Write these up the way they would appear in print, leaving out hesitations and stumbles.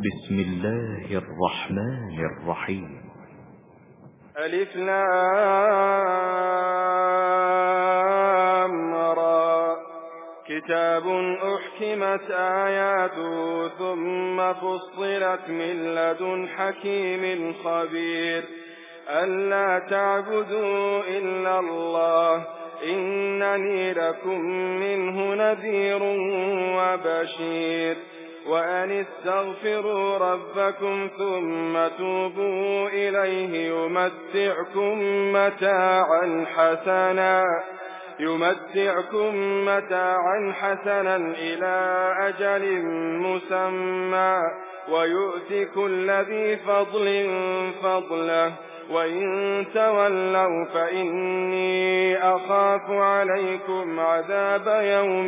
بسم الله الرحمن الرحيم. ألف لام را كتاب أحكمت آياته ثم فصلت من لدن حكيم خبير ألا تعبدوا إلا الله إنني لكم منه نذير وبشير وأن استغفروا ربكم ثم توبوا إليه يمتعكم متاعا حسنا إلى أجل مسمى ويؤتي كل ذي فضل فضله وإن تولوا فإني أخاف عليكم عذاب يوم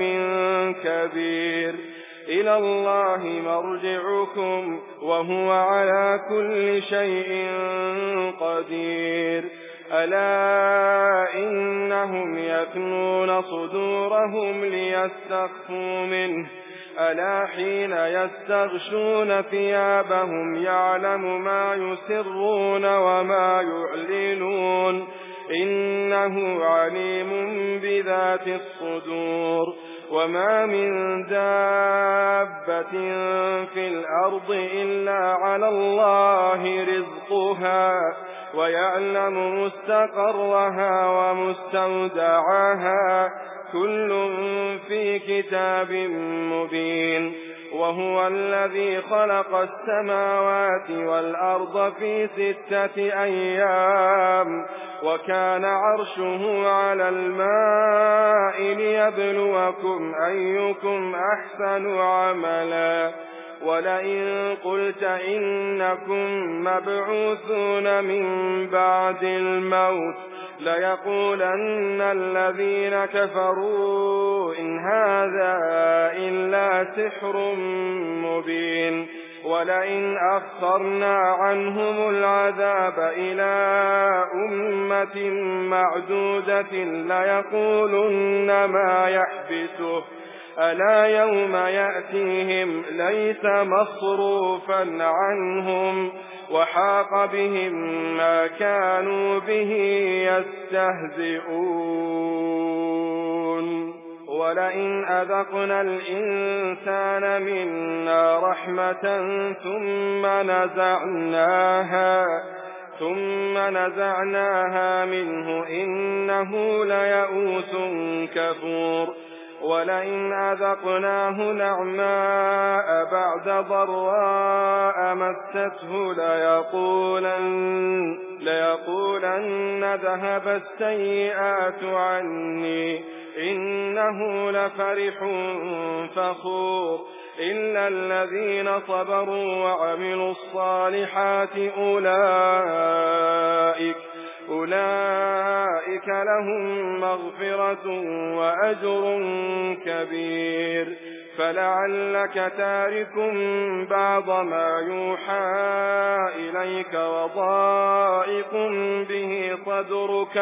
كبير إلى الله مرجعكم وهو على كل شيء قدير ألا إنهم يثنون صدورهم ليستخفوا منه ألا حين يستغشون ثيابهم يعلم ما يسرون وما يعلنون إنه عليم بذات الصدور وما من دابة في الأرض إلا على الله رزقها ويعلم مستقرها ومستودعها كل في كتاب مبين وهو الذي خلق السماوات والأرض في 6 أيام وكان عرشه على الماء ليبلوكم أيكم أحسن عملا ولئن قلت إنكم مبعوثون من بعد الموت ليقولن الذين كفروا إن هذا إلا سحر مبين ولئن أخرنا عنهم العذاب إلى أمة معدودة ليقولن ما يحبسه ألا يوم يأتيهم ليس مصروفا عنهم وحاق بهم ما كانوا به يستهزئون ولئن أذقنا الإنسان منا رحمة ثم نزعناها منه إنه ليئوس كفور ولئن أذقناه نعماء بعد ضراء مسته ليقولن ذهب السيئات عني إنه لفرح فخور إلا الذين صبروا وعملوا الصالحات أولئك لهم مغفرة وأجر كبير فلعلك تارك بعض ما يوحى إليك وضائق به صدرك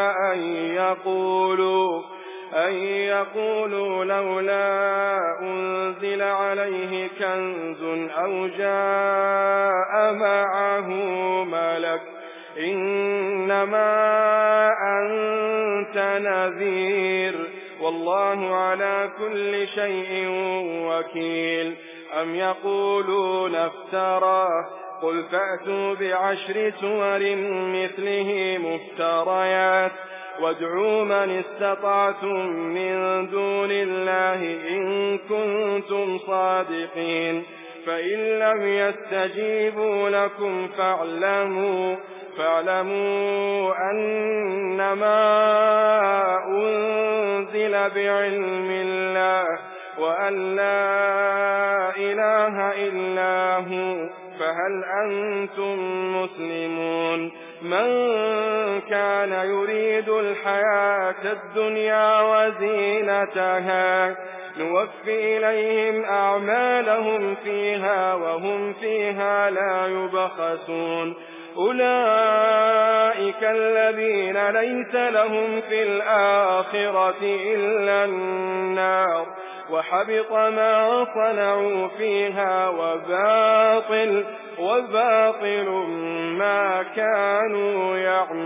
أن يقولوا لولا أنزل عليه كنز أو جاء معه ملك إنما أنت نذير والله على كل شيء وكيل أم يقولون افتراه قل فأتوا ب10 سور مثله مفتريات وادعوا من استطعتم من دون الله إن كنتم صادقين فإن لم يستجيبوا لكم فاعلموا أنما أنزل بعلم الله وأن لا إله إلا هو فهل أنتم مسلمون من كان يريد الحياة الدنيا وزينتها نوفي إليهم أعمالهم فيها وهم فيها لا يبخسون أولئك الذين ليس لهم في الآخرة إلا النار وحبط ما صنعوا فيها وباطل ما كانوا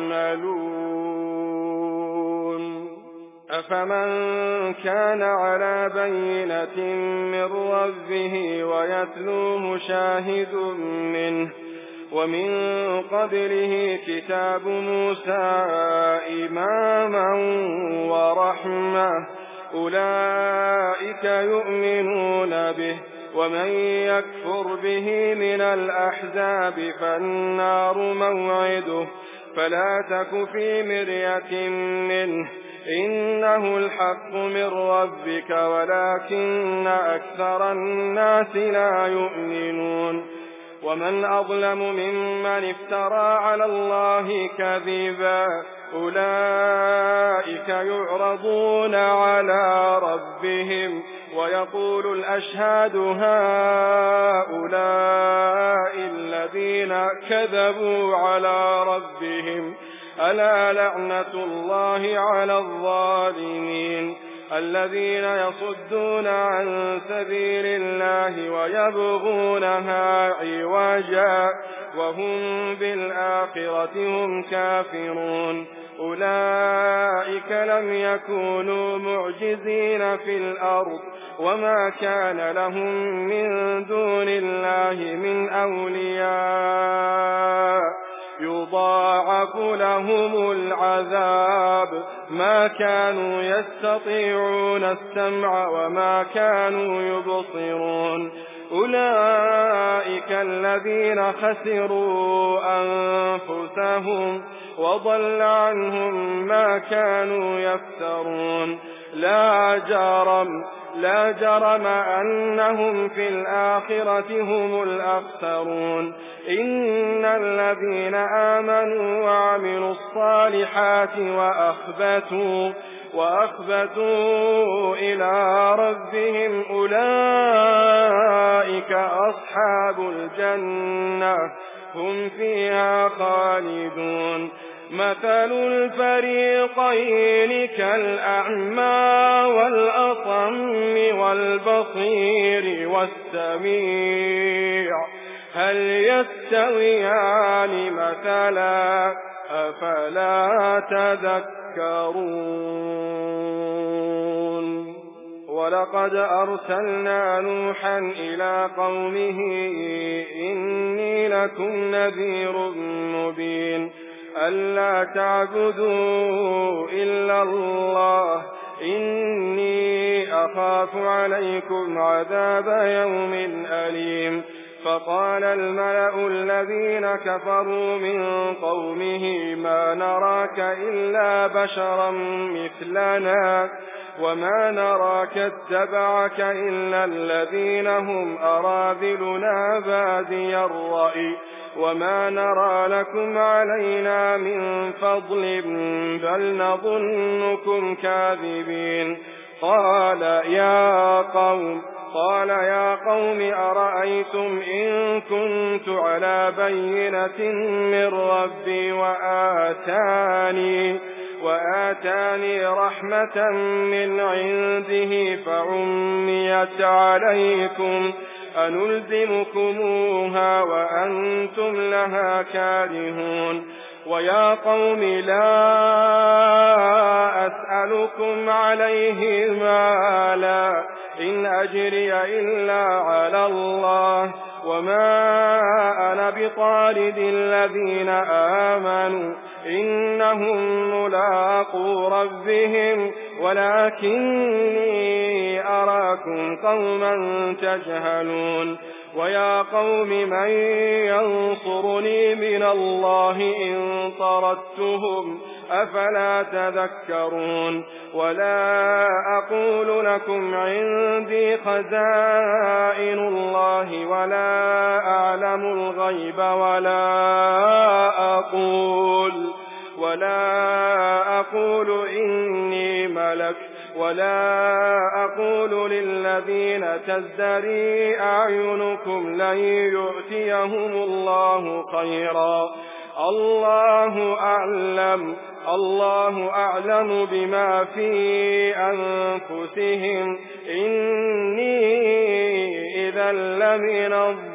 يعملون. أفمن كان على بينة من ربه ويتلوه شاهد منه ومن قبله كتاب موسى إماما ورحمة أولئك يؤمنون به ومن يكفر به من الأحزاب فالنار موعده فلا تك في مرية منه إنه الحق من ربك ولكن أكثر الناس لا يؤمنون. ومن أظلم ممن افترى على الله كذبا أولئك يعرضون على ربهم ويقول الأشهاد هؤلاء الذين كذبوا على ربهم ألا لعنة الله على الظالمين الذين يصدون عن سبيل الله ويبغونها عوجا وهم بالآخرة هم كافرون أولئك لم يكونوا معجزين في الأرض وما كان لهم من دون الله من أولياء يضاعف لهم العذاب ما كانوا يستطيعون السمع وما كانوا يبصرون أولئك الذين خسروا أنفسهم وضل عنهم ما كانوا يفترون لا جرم أنهم في الآخرة هم الأخسرون إن الذين آمنوا وعملوا الصالحات وأخبتوا إلى ربهم أولئك أصحاب الجنة هم فيها خالدون مثل الفريقين كالأعمى والأصم والبصير والسميع هل يستويان مثلا أفلا تذكرون. ولقد أرسلنا نوحا إلى قومه إني لكم نذير مبين ألا تعبدوا إلا الله إني أخاف عليكم عذاب يوم أليم. فقال الملأ الذين كفروا من قومه ما نراك إلا بشرا مثلنا وما نراك اتبعك إلا الذين هم أراذلنا بادي الرأي وما نرى لكم علينا من فضل بل نظنكم كاذبين. قال يا قوم أرأيتم إن كنت على بينة من ربي وآتاني رحمة من عنده فعميت عليكم أنلزمكموها وأنتم لها كارهون. ويا قوم لا أسألكم عليه مالا إن أجري إلا على الله وما أنا بطارد الذين آمنوا إنهم ملاقو ربهم ولكني أراكم قوما تجهلون. ويا قوم من ينصرني من الله إن طردتهم أفلا تذكرون. ولا أقول لكم عندي خزائن الله ولا أعلم الغيب ولا أقول إني ملك ولا أقول للذين تزدري أعينكم لن يؤتيهم الله خيرا الله أعلم بما في أنفسهم إني إذا لمن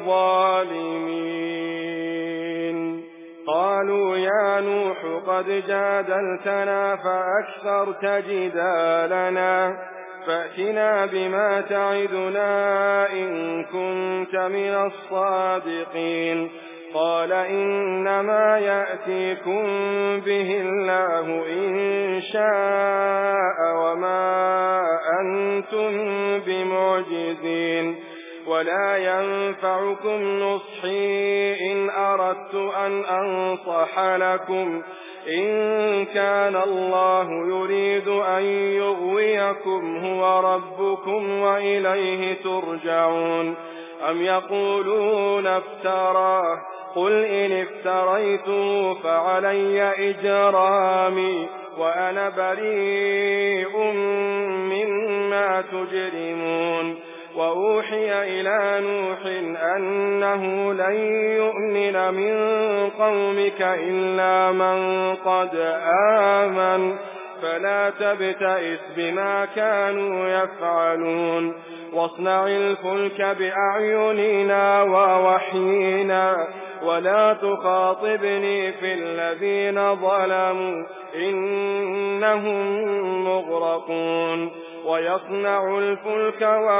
الظالمين. قالوا يا نوح قد جادلتنا فأكثرت جدالنا فأتنا بما تعدنا إن كنت من الصادقين. قال إنما يأتيكم به الله إن شاء وما أنتم بمعجزين ولا ينفعكم نصحي إن أردت أن أنصح لكم إن كان الله يريد أن يغويكم هو ربكم وإليه ترجعون. أم يقولون افتراه قل إن افتريته فعلي إجرامي وأنا بريء مما تجرمون. وأوحي إلى نوح أنه لن يؤمن من قومك إلا من قد آمن فلا تبتئس بما كانوا يفعلون. واصنع الفلك بأعيننا ووحينا ولا تخاطبني في الذين ظلموا إنهم مغرقون. ويصنع الفلك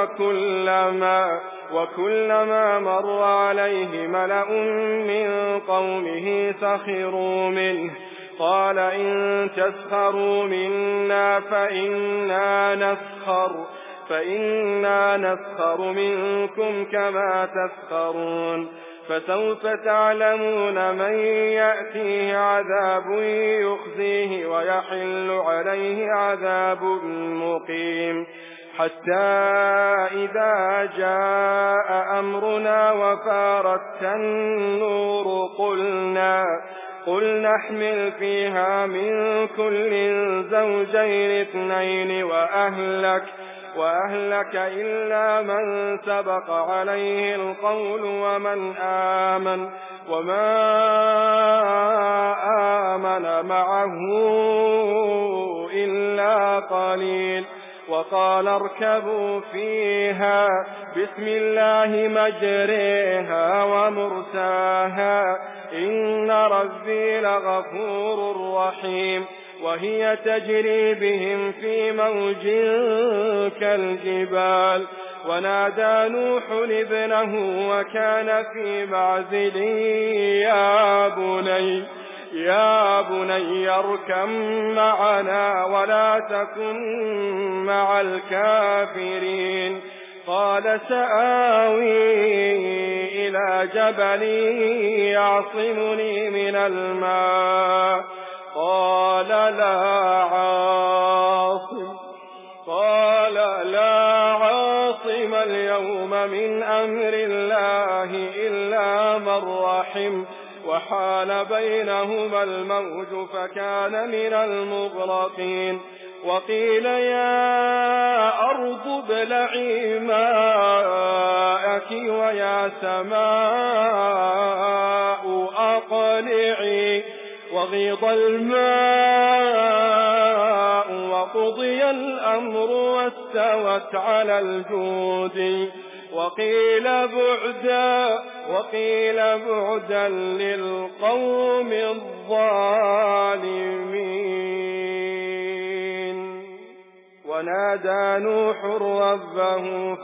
وكلما مر عليه ملأ من قومه سخروا منه قال إن تسخروا منا فإنا نسخر منكم كما تسخرون. فسوف تعلمون من يأتيه عذاب يخزيه ويحل عليه عذاب مقيم. حتى إذا جاء أمرنا وفارت النور قل نحمل فيها من كل زوجين اثنين وأهلك إلا من سبق عليه القول وما آمن معه إلا قليل. وقال اركبوا فيها بسم الله مجريها ومرساها إن ربي لغفور رحيم. وهي تجري بهم في موج كالجبال. ونادى نوح ابنه وكان في معزل يا بني اركب معنا ولا تكن مع الكافرين. قال سآوي إلى جبل يعصمني من الماء قال لا عاصم اليوم من أمر الله إلا من رحم وحال بينهما الموج فكان من المغرقين. وقيل يا أرض ابلعي ماءك ويا سماء أقلعي وغيض الماء وقضي الأمر واستوت على الجود. وقيل بعدا للقوم الظالمين. ونادى نوح ربه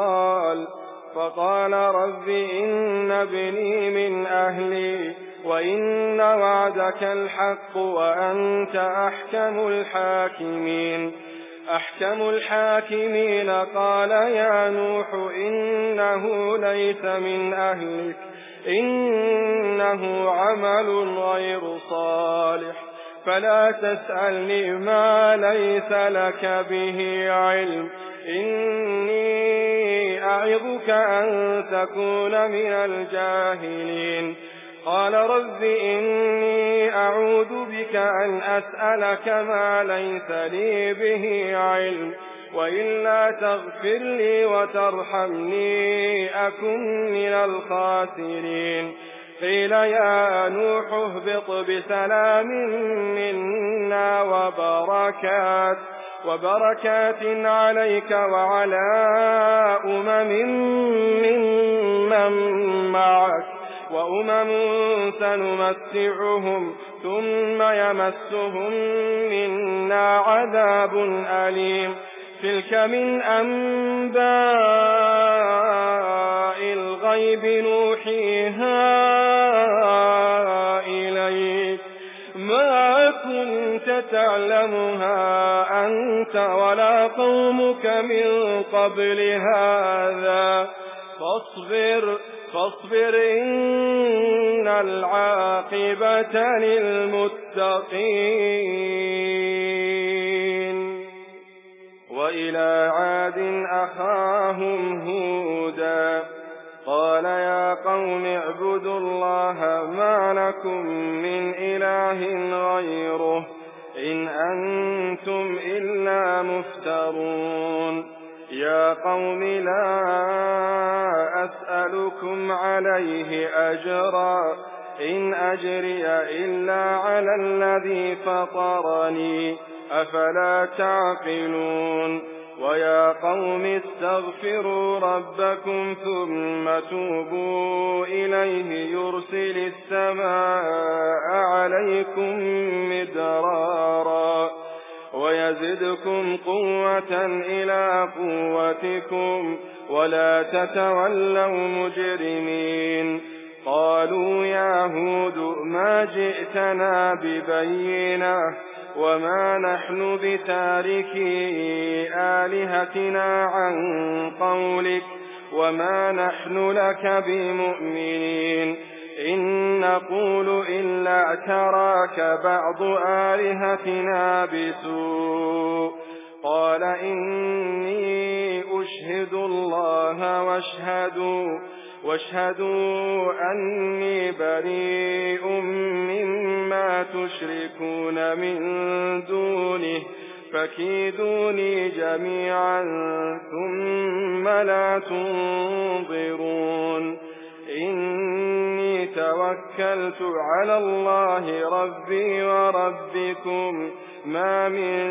فقال رب إن ابني من أهلي وإن وعدك الحق وأنت أحكم الحاكمين. قال يا نوح إنه ليس من أهلك إنه عمل غير صالح فلا تسألني ما ليس لك به علم إني أعظك أن تكون من الجاهلين. قال رب إني أعوذ بك أن أسألك ما ليس لي به علم وإلا تغفر لي وترحمني أكن من الخاسرين. قيل يا نوح اهبط بسلام منا وبركات عليك وعلى ممن معك وأمم سنمتعهم ثم يمسهم منا عذاب أليم تلك من أنباء الغيب نوحيها إليك ما كنت تعلمها أنت ولا قومك من قبل هذا فاصبر إن العاقبة للمتقين وإلى عاد أخاهم هودا قال يا قوم اعبدوا الله ما لكم من إله غيره إن أنتم إلا مفترون يا قوم لا أسألكم عليه أجرا إن أجري إلا على الذي فطرني أفلا تعقلون ويا قوم استغفروا ربكم ثم توبوا إليه يرسل السماء عليكم مدرارا ويزدكم قوة إلى قوتكم ولا تتولوا مجرمين قالوا يا هود ما جئتنا ببينة وما نحن بتاركي آلهتنا عن قولك وما نحن لك بمؤمنين إن نقول إلا اعتراك بعض آلهتنا بسوء قال إني أشهد الله واشهدوا أني بريء مما تشركون من دونه فكيدوني جميعا ثم لا تنظرون إني توكلت على الله ربي وربكم ما من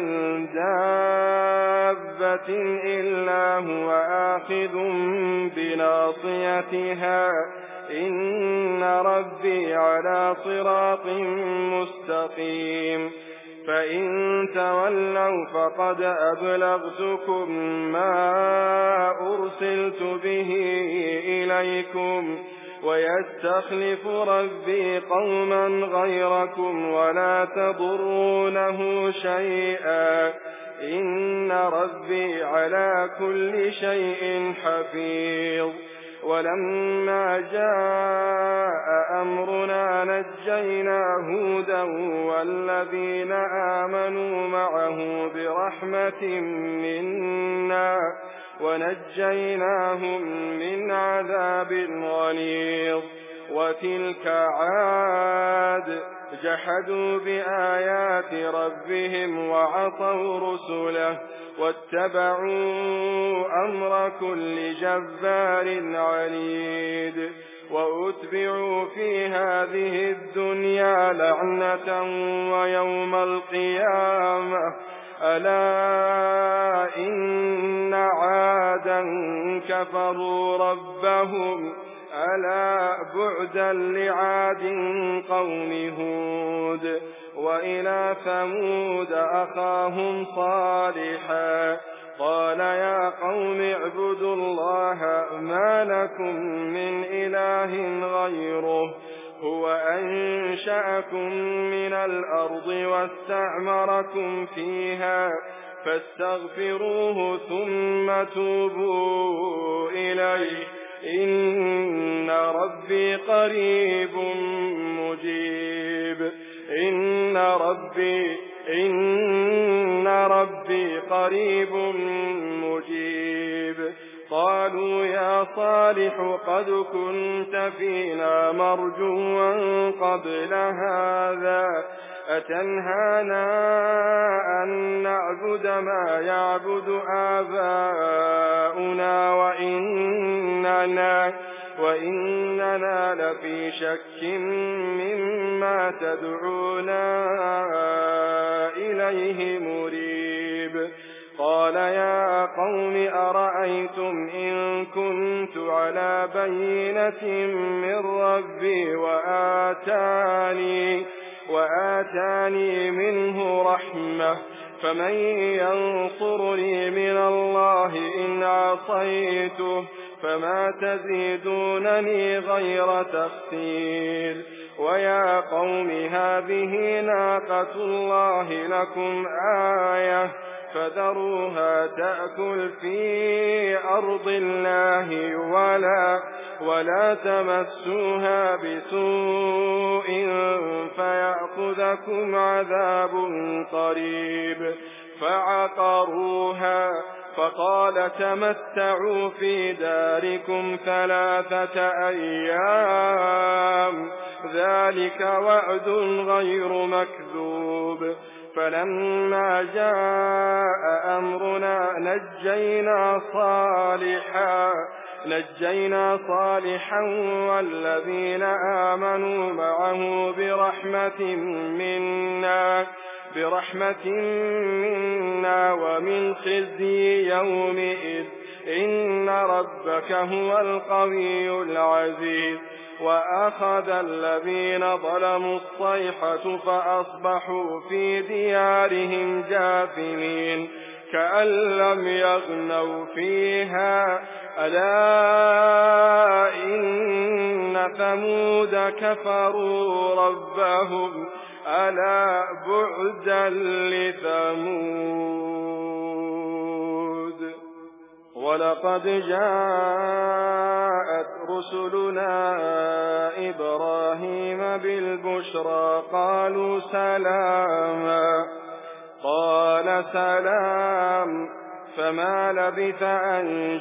دابة إلا هو آخذ بناصيتها إن ربي على صراط مستقيم فإن تولوا فقد أبلغتكم ما أرسلت به إليكم ويستخلف ربي قوما غيركم ولا تضرونه شيئا إن ربي على كل شيء حفيظ ولما جاء أمرنا نجينا هودا والذين آمنوا معه برحمة منا ونجيناهم من عذاب غليظ وتلك عاد جحدوا بآيات ربهم وعصوا رسله واتبعوا أمر كل جبار عنيد وأتبعوا في هذه الدنيا لعنة ويوم القيامة ألا إن عادا كفروا ربهم ألا بعدا لعاد قوم هود وإلى ثمود أخاهم صالحا قال يا قوم اعبدوا الله ما لكم من إله غيره هو أنشأكم من الأرض واستعمركم فيها فاستغفروه ثم توبوا إليه إن ربي قريب مجيب إن ربي قريب مجيب قالوا يا صالح قد كنت فينا مرجوا قبل هذا أتنهانا أن نعبد ما يعبد آباؤنا وإننا لفي شك مما تدعونا إليه مريب. قال يا قوم أرأيتم إن كنت على بينة من ربي وآتاني منه رحمة فمن ينصرني من الله إن عصيته فما تزيدونني غير تخسير. ويا قوم هذه ناقة الله لكم آية فذروها تأكل في أرض الله ولا تمسوها بسوء فيأخذكم عذاب قريب. فعقروها فقال تمتعوا في داركم 3 أيام ذلك وعد غير مكذوب. فلما جاء أمرنا نجينا صالحا والذين آمنوا معه برحمة منا ومن خزي يومئذ إن ربك هو القوي العزيز. وأخذ الذين ظلموا الصيحة فأصبحوا في ديارهم جاثمين كأن لم يغنوا فيها ألا إن ثمود كفروا ربهم ألا بعدا لثمود. ولقد جاءت رسلنا إبراهيم بالبشرى قالوا سلاما قال سلام فما لبث أن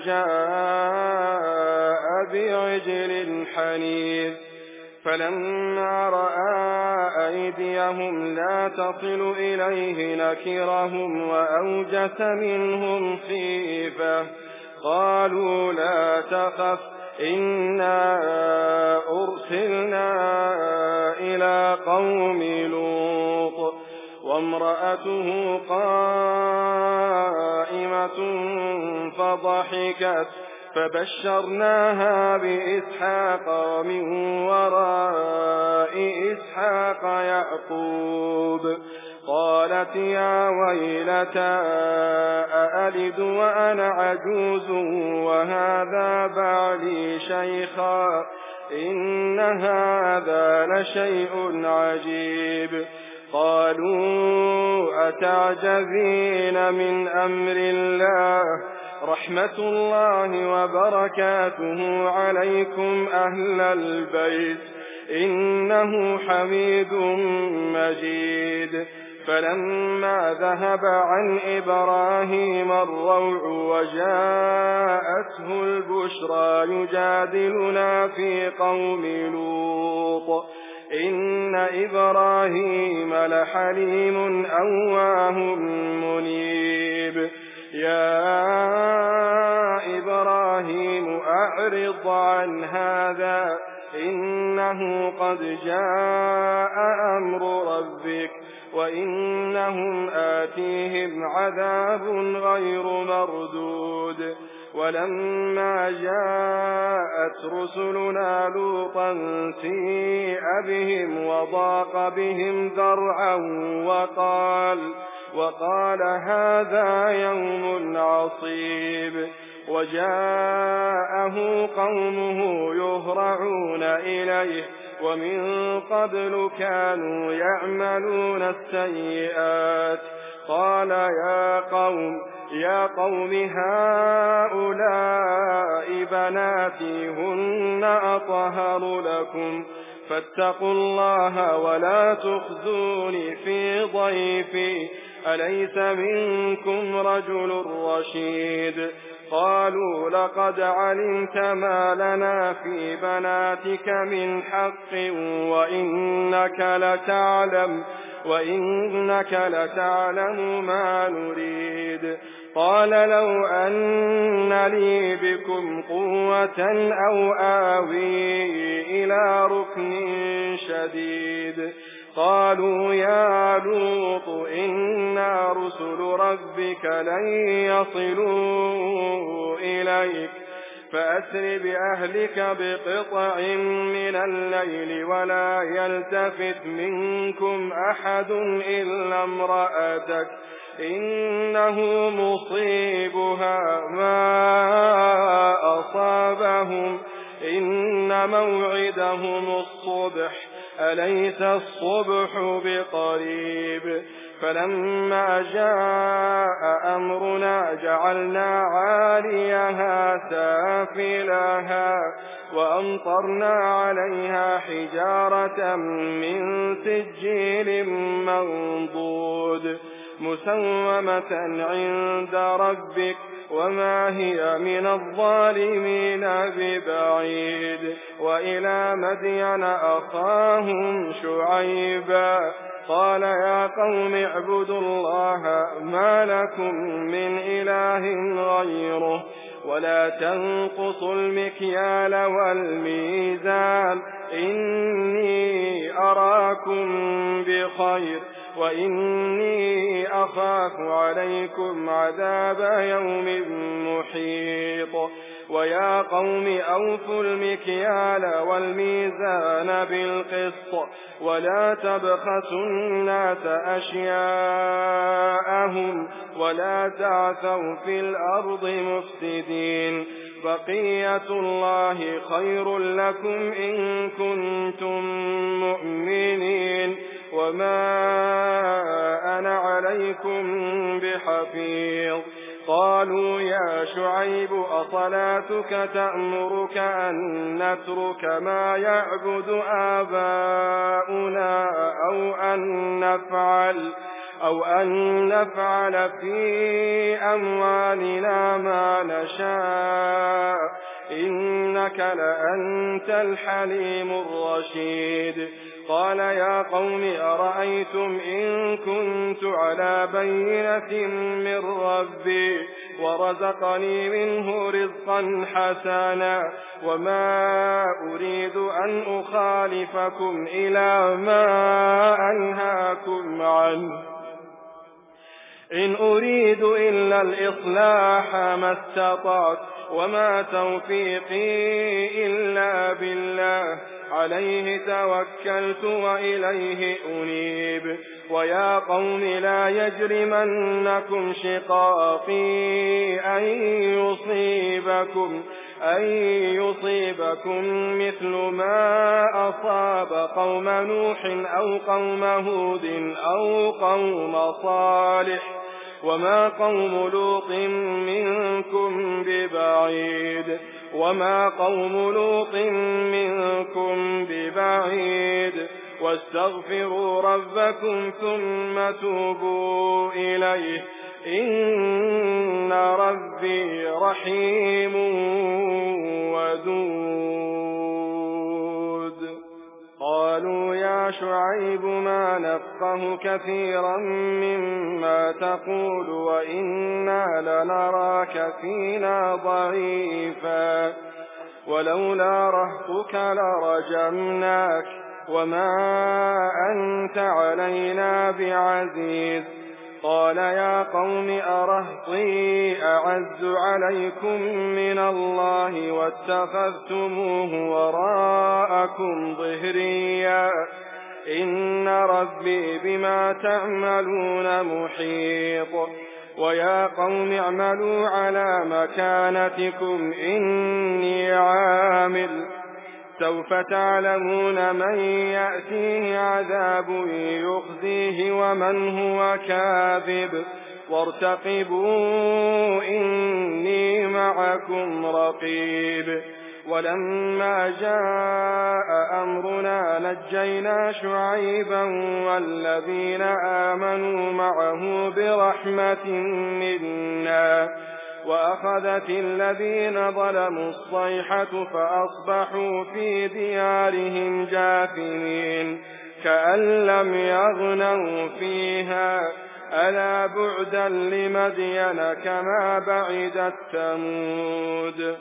جاء بعجل حنيذ. فلما رأى أيديهم لا تصل إليه نكرهم وأوجس منهم خيفة قالوا لا تخف إنا أرسلنا إلى قوم لوط وامرأته قائمة فضحكت فبشرناها بإسحاق ومن وراء إسحاق يعقوب. قالت يا ويلتى أألد وأنا عجوز وهذا بعلي شيخا إن هذا لشيء عجيب. قالوا أتعجبين من أمر الله رحمة الله وبركاته عليكم أهل البيت إنه حميد مجيد. فلما ذهب عن إبراهيم الروع وجاءته البشرى يجادلنا في قوم لوط إن إبراهيم لحليم أواه منيب. يا إبراهيم أعرض عن هذا إنه قد جاء أمر ربك وإنهم آتيهم عذاب غير مردود. ولما جاءت رسلنا لوطا سيء بهم وضاق بهم ذرعا وقال هذا يوم عصيب. وجاءه قومه يهرعون إليه ومن قبل كانوا يعملون السيئات. قال يا قوم هؤلاء بناتي هن أطهر لكم فاتقوا الله ولا تخزوني في ضيفي أليس منكم رجل رشيد. قالوا لقد علمت ما لنا في بناتك من حق وإنك لتعلم وإنك لتعلم ما نريد. قال لو أن لي بكم قوة أو آوي إلى ركن شديد. قالوا يا لوط إنا رسل ربك لن يصلوا إليك فأسر بأهلك بقطع من الليل ولا يلتفت منكم أحد إلا امرأتك إنه مصيبها ما أصابهم إن موعدهم الصبح أليس الصبح بقريب. فلما جاء أمرنا جعلنا عاليها سافلها وأمطرنا عليها حجارة من سجيل منضود مسومة عند ربك وما هي من الظالمين ببعيد. وإلى مدين أخاهم شعيبا قال يا قوم اعبدوا الله ما لكم من إله غيره ولا تنقصوا المكيال والميزان إني أراكم بخير وإني أخاف عليكم عذاب يوم محيط. ويا قوم أوفوا المكيال والميزان بالقسط ولا تبخسوا الناس أشياءهم ولا تعثوا في الأرض مفسدين. بقية الله خير لكم إن كنتم مؤمنين وما أنا عليكم بحفيظ. قالوا يا شعيب أصلاتك تأمرك أن نترك ما يعبد آباؤنا أو أن نفعل في أموالنا ما نشاء إنك لأنت الحليم الرشيد. قال يا قوم أرأيتم إن كنت على بينة من ربي ورزقني منه رزقا حسنا وما أريد أن أخالفكم إلى ما أنهاكم عنه إن أريد إلا الإصلاح ما استطعت وما توفيقي إلا بالله عليه توكلت وإليه أنيب. ويا قوم لا يجرمنكم شقاقي أن يصيبكم مثل ما أصاب قوم نوح أو قوم هود أو قوم صالح وما قوم لوط منكم ببعيد واستغفروا ربكم ثم توبوا إليه إن ربي رحيم ودود. قالوا يا شعيب ما نفقه كثيرا مما تقول وإنا لنراك فينا ضعيفا ولولا رهطك لرجمناك وما أنت علينا بعزيز. قال يا قوم أرهطي أعز عليكم من الله واتخذتموه وراءكم ظهريا إن ربي بما تعملون محيط. ويا قوم اعملوا على مكانتكم إني عامل سوف تعلمون من يأتيه عذاب يخزيه ومن هو كاذب وارتقبوا إني معكم رقيب. ولما جاء أمرنا نجينا شعيبا والذين آمنوا معه برحمة منا وأخذت الذين ظلموا الصيحة فأصبحوا في ديارهم جاثمين. كأن لم يغنوا فيها ألا بعدا لمدين كما بعدت ثمود.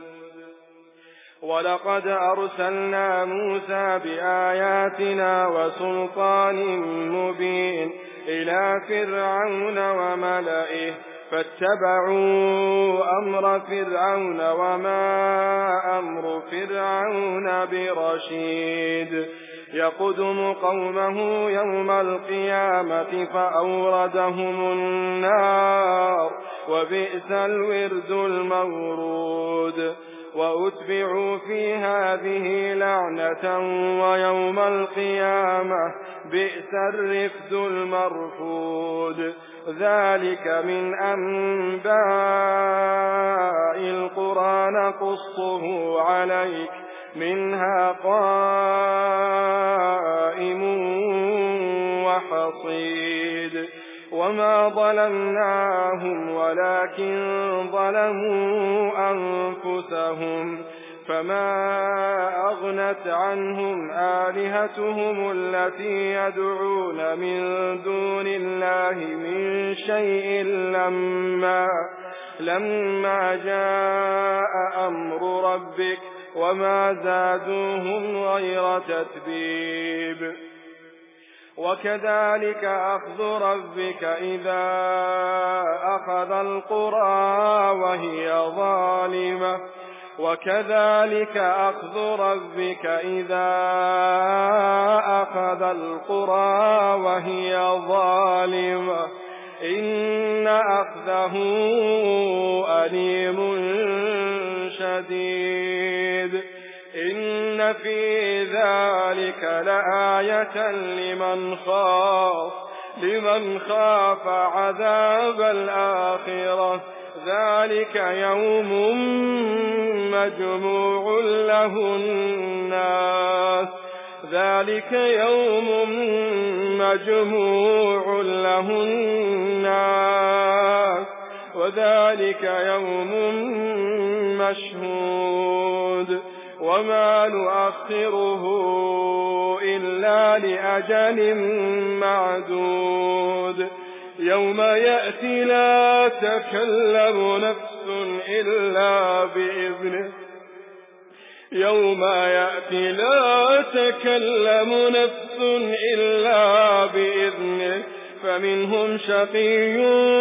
ولقد أرسلنا موسى بآياتنا وسلطان مبين إلى فرعون وملئه فاتبعوا أمر فرعون وما أمر فرعون برشيد. يقدم قومه يوم القيامة فأوردهم النار وبئس الورد المورود. وأتبعوا في هذه لعنة ويوم القيامة بئس الرفد المرفود. ذلك من أنباء القرى نقصه عليك منها قائم وحصيد. وما ظلمناهم ولكن ظلموا أنفسهم فما أغنت عنهم آلهتهم التي يدعون من دون الله من شيء لما جاء أمر ربك وما زادوهم غير تتبيب. وكذلك أخذ ربك إذا أخذ القرى وهي ظالمة وكذلك أخذ ربك إذا أخذ القرى وهي ظالمة إن أخذه أليم شديد. إن في ذلك لآية لمن خاف عذاب الآخرة. ذلك يوم مجموع له الناس وذلك يوم مشهود. وما نؤخره إلا لأجل معدود. يوم يأتي لا تكلم نفس إلا بإذنه فمنهم شقي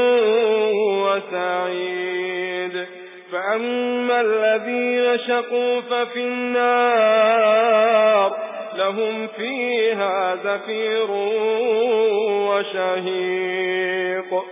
وسعيد. فأما الذين شقوا ففي النار لهم فيها زفير وشهيق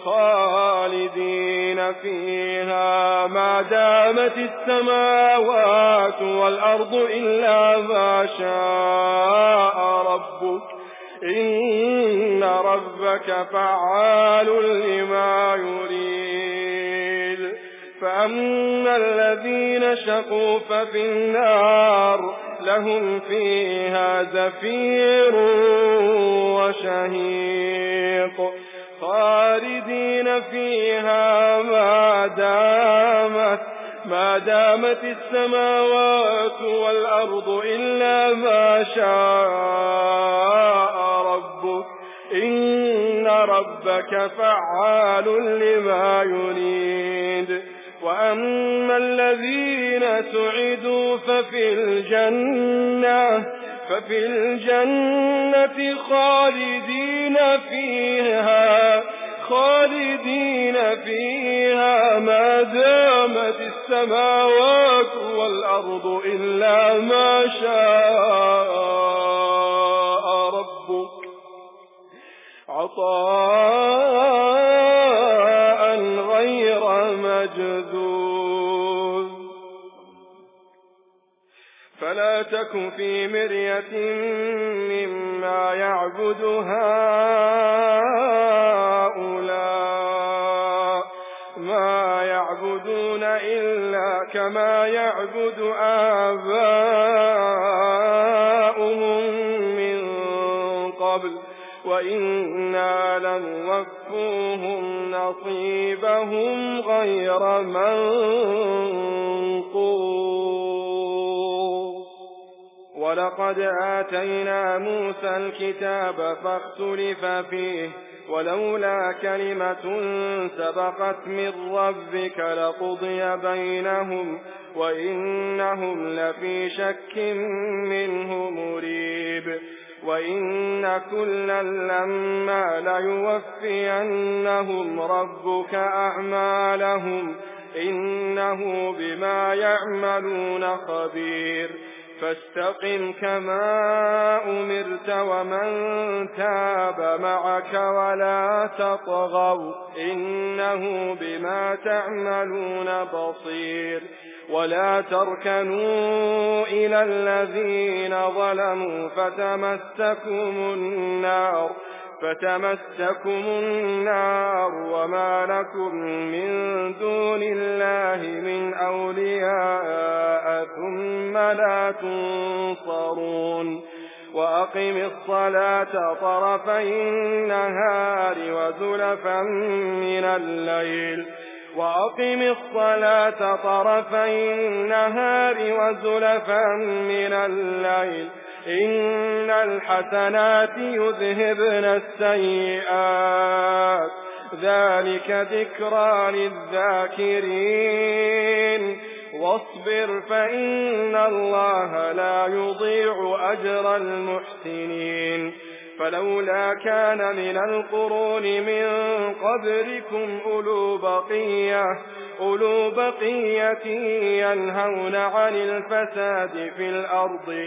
خالدين فيها ما دامت السماوات والأرض إلا ما شاء ربك إن ربك فعال لما يريد. فأما الذين شقوا ففي النار لهم فيها زفير وشهيق خالدين فيها ما دامت السماوات والأرض إلا ما شاء ربك إن ربك فعال لما يريد. وأما الذين سعدوا ففي الجنة خالدين فيها ما دامت السماوات والأرض إلا ما شاء ربك عطاء غير مجذوذ. فلا تك في مرية مما يعبد هؤلاء ما يعبدون إلا كما يعبد آباؤهم من قبل وإنا لنوفوهم نصيبهم غير منقوص. ولقد آتينا موسى الكتاب فاختلف فيه ولولا كلمة سبقت من ربك لقضي بينهم وإنهم لفي شك منه مريب وإن كلا لما ليوفينهم ربك أعمالهم إنه بما يعملون خبير فاستقم كما أمرت ومن تاب معك ولا تطغوا إنه بما تعملون بصير ولا تركنوا إلى الذين ظلموا فتمسكم النار وما لكم من دون الله من أولياء ثم لا تنصرون وأقم الصلاة طرفي النهار وزلفا من الليل إن الحسنات يذهبن السيئات ذلك ذكرى للذاكرين واصبر فإن الله لا يضيع أجر المحسنين فلولا كان من القرون من قبلكم أولو بقية ينهون عن الفساد في الأرض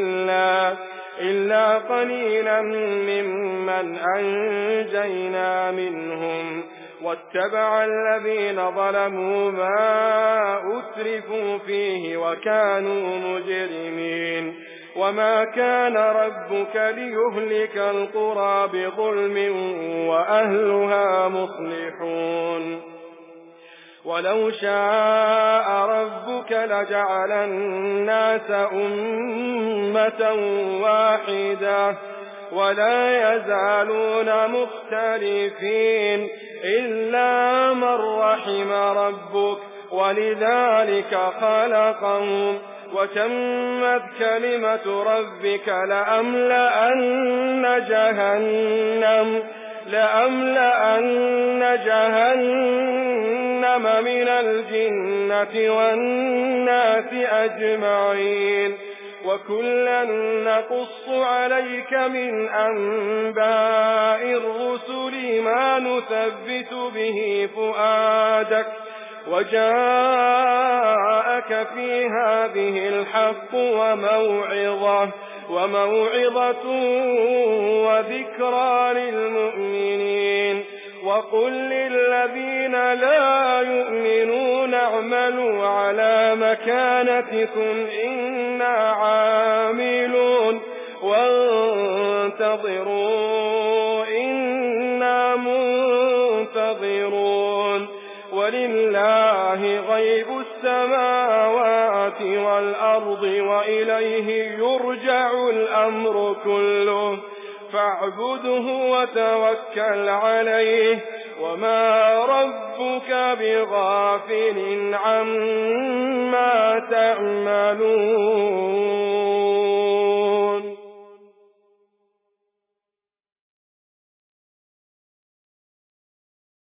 إلا قليلا ممن أنجينا منهم واتبع الذين ظلموا ما أترفوا فيه وكانوا مجرمين وما كان ربك ليهلك القرى بظلم وأهلها مصلحون ولو شاء ربك لجعل الناس أمة واحدة ولا يزالون مختلفين إلا من رحم ربك ولذلك خلقهم وتمت كلمة ربك لأملأن جهنم من الجنة والناس أجمعين وكلا نقص عليك من أنباء الرسل ما نثبت به فؤادك وجاءك في هذه الحق وموعظة وذكرى للمؤمنين وقل للذين لا يؤمنون اعملوا على مكانتكم إنا عاملون وانتظروا إنا منتظرون ولله غيب السماوات والأرض وإليه يرجع الأمر كله فاعبده وتوكل عليه وما ربك بغافل عما تعملون